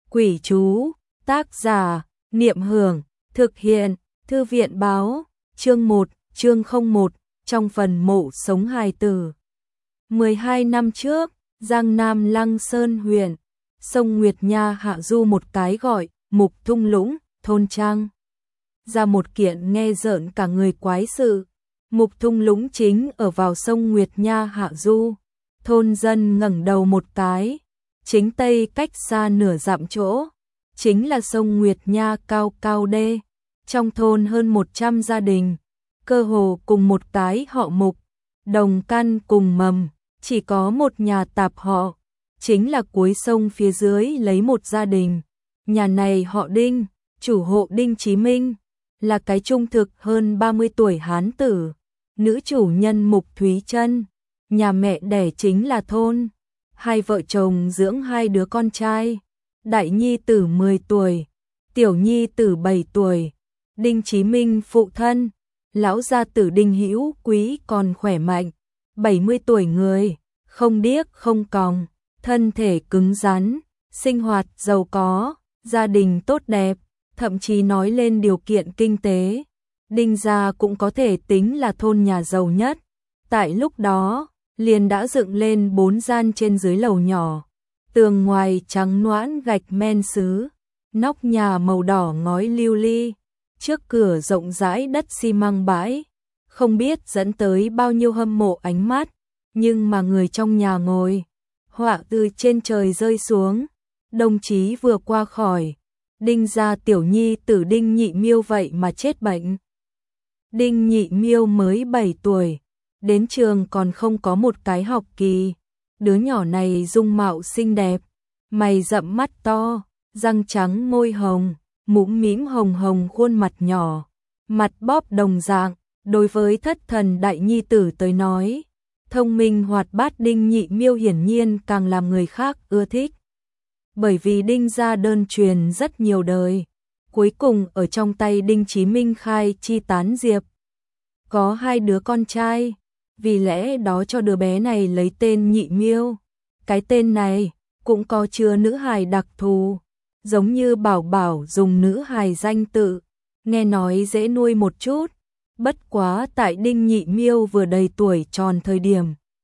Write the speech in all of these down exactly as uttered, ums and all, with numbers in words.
Quỷ chú, tác giả, Niệm Hưởng, thực hiện, Thư viện báo, chương một, chương không một, trong phần mộ sống hài tử. mười hai năm trước, Giang Nam Lăng Sơn huyện, sông Nguyệt Nha hạ du một cái gọi, Mục Thung Lũng, thôn trang. Ra một kiện nghe rợn cả người quái sự. Mục Thung Lũng chính ở vào sông Nguyệt Nha hạ du. Thôn dân ngẩng đầu một cái, chính tây cách xa nửa dặm chỗ, chính là sông Nguyệt Nha cao cao đê. Trong thôn hơn một trăm gia đình, cơ hồ cùng một cái họ Mục, đồng căn cùng mầm, chỉ có một nhà tạp họ, chính là cuối sông phía dưới lấy một gia đình. Nhà này họ Đinh, chủ hộ Đinh Chí Minh, là cái trung thực hơn ba mươi tuổi hán tử, nữ chủ nhân Mục Thúy Trân, nhà mẹ đẻ chính là thôn. Hai vợ chồng dưỡng hai đứa con trai, đại nhi tử mười tuổi, tiểu nhi tử bảy tuổi. Đinh Chí Minh phụ thân, lão gia tử Đinh Hữu Quý còn khỏe mạnh, bảy mươi tuổi người, không điếc không còng, thân thể cứng rắn, sinh hoạt giàu có, gia đình tốt đẹp, thậm chí nói lên điều kiện kinh tế, Đinh gia cũng có thể tính là thôn nhà giàu nhất. Tại lúc đó, liền đã dựng lên bốn gian trên dưới lầu nhỏ, tường ngoài trắng noãn gạch men sứ, nóc nhà màu đỏ ngói lưu ly, trước cửa rộng rãi đất xi măng bãi, không biết dẫn tới bao nhiêu hâm mộ ánh mắt, nhưng mà người trong nhà ngồi, họa từ trên trời rơi xuống, đồng chí vừa qua khỏi, Đinh gia tiểu nhi tử Đinh Nhị Miêu vậy mà chết bệnh. Đinh Nhị Miêu mới bảy tuổi, đến trường còn không có một cái học kỳ, đứa nhỏ này dung mạo xinh đẹp, mày rậm mắt to, răng trắng môi hồng, mũm mĩm hồng hồng khuôn mặt nhỏ, mặt bóp đồng dạng, đối với thất thần đại nhi tử tới nói, thông minh hoạt bát Đinh Nhị Miêu hiển nhiên càng làm người khác ưa thích. Bởi vì Đinh gia đơn truyền rất nhiều đời, cuối cùng ở trong tay Đinh Chí Minh khai chi tán diệp. Có hai đứa con trai, vì lẽ đó cho đứa bé này lấy tên Nhị Miêu. Cái tên này cũng có chứa nữ hài đặc thù, giống như Bảo Bảo dùng nữ hài danh tự, nghe nói dễ nuôi một chút. Bất quá tại Đinh Nhị Miêu vừa đầy tuổi tròn thời điểm,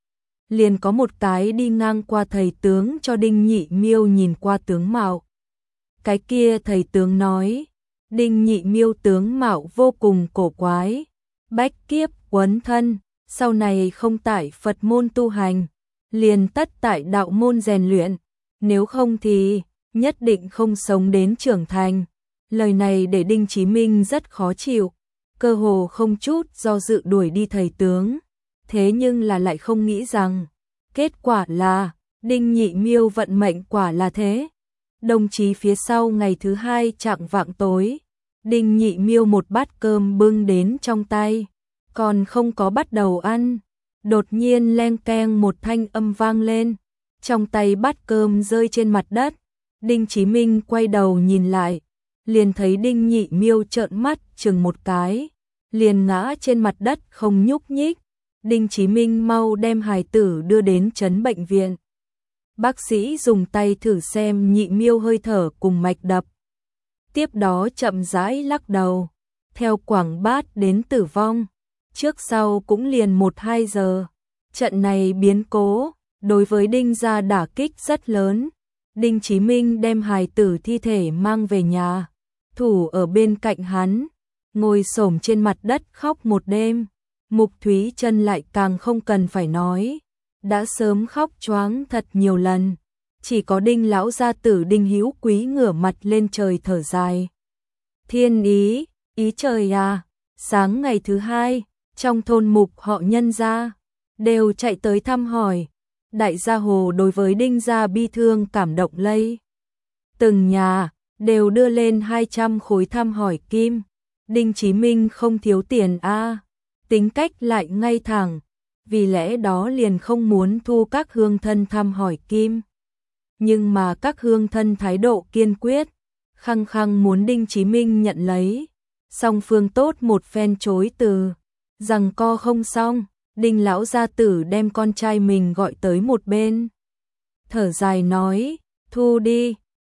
liền có một cái đi ngang qua thầy tướng cho Đinh Nhị Miêu nhìn qua tướng mạo. Cái kia thầy tướng nói, Đinh Nhị Miêu tướng mạo vô cùng cổ quái, bách kiếp quấn thân, sau này không tại Phật môn tu hành, liền tất tại đạo môn rèn luyện, nếu không thì nhất định không sống đến trưởng thành. Lời này để Đinh Chí Minh rất khó chịu, cơ hồ không chút do dự đuổi đi thầy tướng. Thế nhưng là lại không nghĩ rằng, kết quả là, Đinh Nhị Miêu vận mệnh quả là thế. Đồng chí phía sau ngày thứ hai chạng vạng tối, Đinh Nhị Miêu một bát cơm bưng đến trong tay, còn không có bắt đầu ăn, đột nhiên leng keng một thanh âm vang lên, trong tay bát cơm rơi trên mặt đất. Đinh Chí Minh quay đầu nhìn lại, liền thấy Đinh Nhị Miêu trợn mắt chừng một cái, liền ngã trên mặt đất không nhúc nhích. Đinh Chí Minh mau đem hài tử đưa đến trấn bệnh viện. Bác sĩ dùng tay thử xem Nhị Miêu hơi thở cùng mạch đập. Tiếp đó chậm rãi lắc đầu, theo quảng bát đến tử vong, trước sau cũng liền một hai giờ. Trận này biến cố, đối với Đinh gia đả kích rất lớn. Đinh Chí Minh đem hài tử thi thể mang về nhà, thủ ở bên cạnh hắn, ngồi xổm trên mặt đất khóc một đêm. Mục Thúy Trân lại càng không cần phải nói, đã sớm khóc choáng thật nhiều lần. Chỉ có Đinh lão gia tử Đinh Hữu Quý ngửa mặt lên trời thở dài. Thiên ý, ý trời à. Sáng ngày thứ hai, trong thôn Mục họ Nhân gia đều chạy tới thăm hỏi. Đại gia Hồ đối với Đinh gia bi thương cảm động lây. Từng nhà đều đưa lên hai trăm khối thăm hỏi kim. Đinh Chí Minh không thiếu tiền a, à, tính cách lại ngay thẳng, vì lẽ đó liền không muốn thu các hương thân thăm hỏi kim. Nhưng mà các hương thân thái độ kiên quyết, khăng khăng muốn Đinh Chí Minh nhận lấy. Song phương tốt một phen chối từ, rằng co không xong, Đinh lão gia tử đem con trai mình gọi tới một bên. Thở dài nói, thu đi,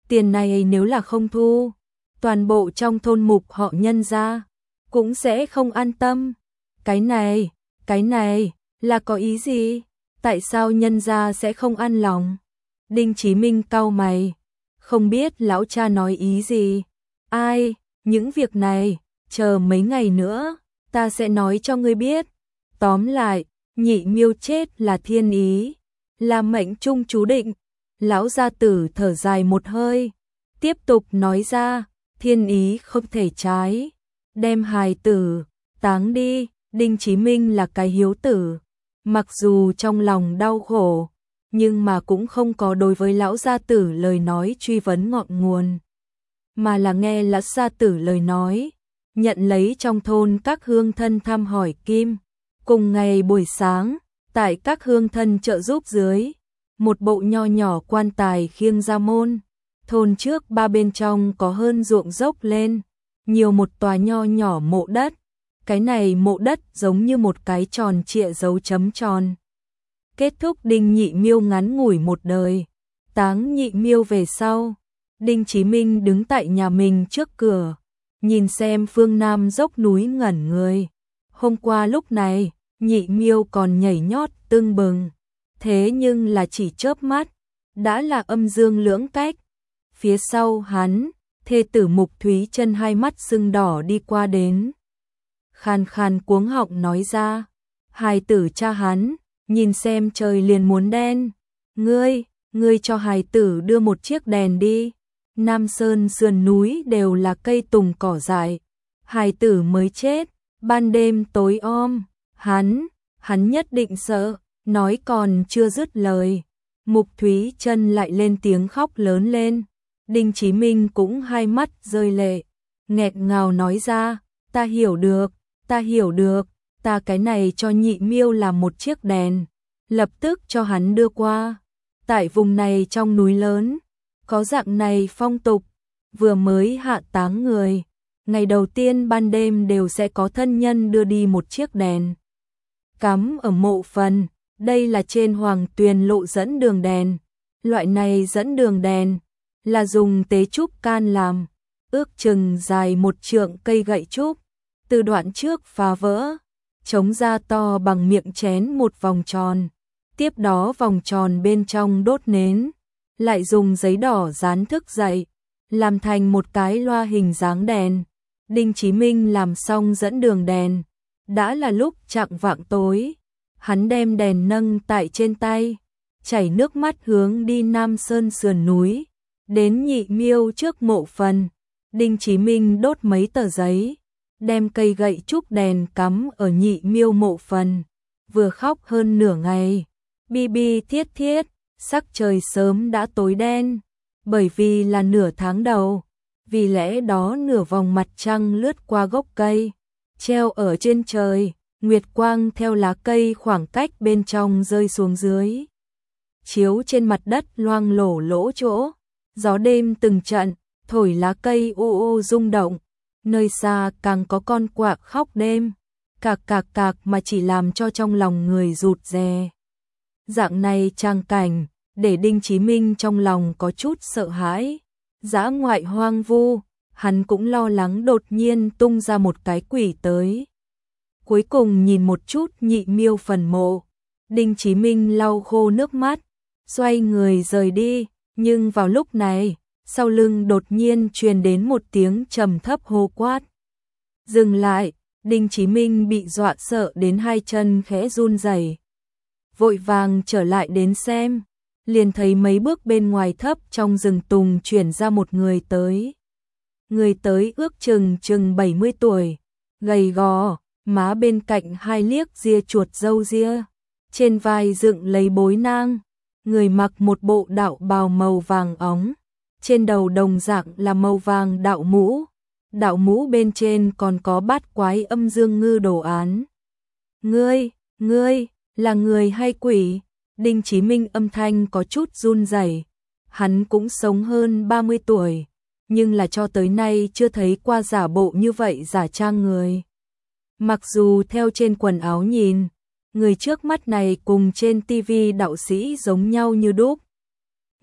tiền này nếu là không thu, toàn bộ trong thôn mục họ Nhân gia cũng sẽ không an tâm. Cái này, cái này, là có ý gì? Tại sao Nhân gia sẽ không an lòng? Đinh Chí Minh cau mày, không biết lão cha nói ý gì. Ai, những việc này, chờ mấy ngày nữa, ta sẽ nói cho ngươi biết. Tóm lại, Nhị Miêu chết là thiên ý, là mệnh trung chú định. Lão gia tử thở dài một hơi, tiếp tục nói ra, thiên ý không thể trái, đem hài tử táng đi. Đinh Chí Minh là cái hiếu tử, mặc dù trong lòng đau khổ, nhưng mà cũng không có đối với lão gia tử lời nói truy vấn ngọn nguồn, mà là nghe lão gia tử lời nói, nhận lấy trong thôn các hương thân thăm hỏi kim. Cùng ngày buổi sáng, tại các hương thân trợ giúp dưới, một bộ nho nhỏ quan tài khiêng ra môn. Thôn trước ba bên trong có hơn ruộng dốc lên, nhiều một tòa nho nhỏ mộ đất. Cái này mộ đất giống như một cái tròn trịa dấu chấm tròn. Kết thúc Đinh Nhị Miêu ngắn ngủi một đời. Táng Nhị Miêu về sau, Đinh Chí Minh đứng tại nhà mình trước cửa, nhìn xem phương Nam dốc núi ngẩn người. Hôm qua lúc này, Nhị Miêu còn nhảy nhót tưng bừng, thế nhưng là chỉ chớp mắt, đã là âm dương lưỡng cách. Phía sau hắn, thê tử Mục Thúy Chân hai mắt sưng đỏ đi qua đến, khàn khàn cuống họng nói ra, hài tử cha hắn, nhìn xem trời liền muốn đen. Ngươi, ngươi cho hài tử đưa một chiếc đèn đi. Nam Sơn sườn núi đều là cây tùng cỏ dại, hài tử mới chết, ban đêm tối om, hắn, hắn nhất định sợ. Nói còn chưa dứt lời, Mục Thúy Chân lại lên tiếng khóc lớn lên. Đinh Chí Minh cũng hai mắt rơi lệ, nghẹn ngào nói ra, ta hiểu được, ta hiểu được, ta cái này cho Nhị Miêu làm một chiếc đèn, lập tức cho hắn đưa qua. Tại vùng này trong núi lớn, có dạng này phong tục, vừa mới hạ táng người, ngày đầu tiên ban đêm đều sẽ có thân nhân đưa đi một chiếc đèn, cắm ở mộ phần. Đây là trên Hoàng Tuyền lộ dẫn đường đèn, loại này dẫn đường đèn là dùng tế trúc can làm, ước chừng dài một trượng cây gậy trúc, từ đoạn trước phá vỡ, chống ra to bằng miệng chén một vòng tròn, tiếp đó vòng tròn bên trong đốt nến, lại dùng giấy đỏ dán thức dậy, làm thành một cái loa hình dáng đèn. Đinh Chí Minh làm xong dẫn đường đèn, đã là lúc chạng vạng tối. Hắn đem đèn nâng tại trên tay, chảy nước mắt hướng đi Nam Sơn sườn núi, đến Nhị Miêu trước mộ phần. Đinh Chí Minh đốt mấy tờ giấy, đem cây gậy trúc đèn cắm ở Nhị Miêu mộ phần, vừa khóc hơn nửa ngày, bi bi thiết thiết, sắc trời sớm đã tối đen, bởi vì là nửa tháng đầu, vì lẽ đó nửa vòng mặt trăng lướt qua gốc cây, treo ở trên trời. Nguyệt quang theo lá cây khoảng cách bên trong rơi xuống dưới, chiếu trên mặt đất loang lổ lỗ chỗ, gió đêm từng trận, thổi lá cây u u rung động, nơi xa càng có con quạ khóc đêm, cạc cạc cạc mà chỉ làm cho trong lòng người rụt rè. Dạng này trang cảnh, để Đinh Chí Minh trong lòng có chút sợ hãi, dã ngoại hoang vu, hắn cũng lo lắng đột nhiên tung ra một cái quỷ tới. Cuối cùng nhìn một chút Nhị Miêu phần mộ, Đinh Chí Minh lau khô nước mắt, xoay người rời đi, nhưng vào lúc này, sau lưng đột nhiên truyền đến một tiếng trầm thấp hô quát. Dừng lại, Đinh Chí Minh bị dọa sợ đến hai chân khẽ run rẩy, vội vàng trở lại đến xem, liền thấy mấy bước bên ngoài thấp trong rừng tùng chuyển ra một người tới. Người tới ước chừng chừng bảy mươi tuổi, gầy gò, má bên cạnh hai liếc ria chuột râu ria, trên vai dựng lấy bối nang, người mặc một bộ đạo bào màu vàng óng, trên đầu đồng dạng là màu vàng đạo mũ, đạo mũ bên trên còn có bát quái âm dương ngư đồ án. Ngươi, ngươi, là người hay quỷ? Đinh Chí Minh âm thanh có chút run rẩy, hắn cũng sống hơn ba mươi tuổi, nhưng là cho tới nay chưa thấy qua giả bộ như vậy giả trang người. Mặc dù theo trên quần áo nhìn, người trước mắt này cùng trên tivi đạo sĩ giống nhau như đúc,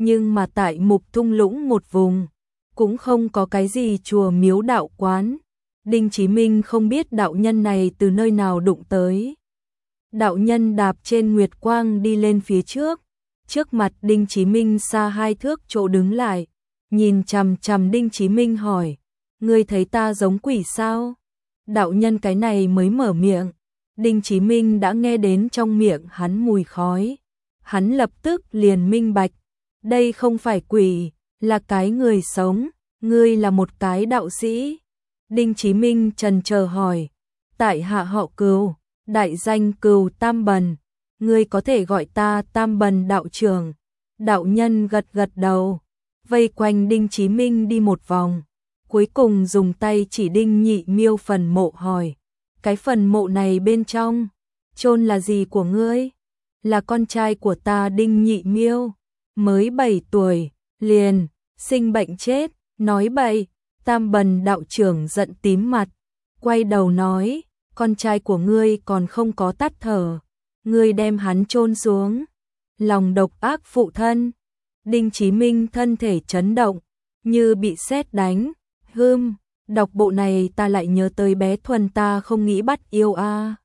nhưng mà tại Mục Thung Lũng một vùng, cũng không có cái gì chùa miếu đạo quán. Đinh Chí Minh không biết đạo nhân này từ nơi nào đụng tới. Đạo nhân đạp trên nguyệt quang đi lên phía trước, trước mặt Đinh Chí Minh xa hai thước chỗ đứng lại, nhìn chằm chằm Đinh Chí Minh hỏi, ngươi thấy ta giống quỷ sao? Đạo nhân cái này mới mở miệng, Đinh Chí Minh đã nghe đến trong miệng hắn mùi khói, hắn lập tức liền minh bạch, đây không phải quỷ, là cái người sống, ngươi là một cái đạo sĩ. Đinh Chí Minh trần chờ hỏi, tại hạ họ Cừu, đại danh Cừu Tam Bần, ngươi có thể gọi ta Tam Bần đạo trưởng. Đạo nhân gật gật đầu, vây quanh Đinh Chí Minh đi một vòng, cuối cùng dùng tay chỉ Đinh Nhị Miêu phần mộ hỏi, cái phần mộ này bên trong, chôn là gì của ngươi? Là con trai của ta Đinh Nhị Miêu, mới bảy tuổi, liền, sinh bệnh chết, nói bậy. Tam Bần đạo trưởng giận tím mặt, quay đầu nói, con trai của ngươi còn không có tắt thở, ngươi đem hắn chôn xuống, lòng độc ác phụ thân. Đinh Chí Minh thân thể chấn động, như bị sét đánh, hưm, đọc bộ này ta lại nhớ tới bé Thuần ta không nghĩ bắt yêu a. À.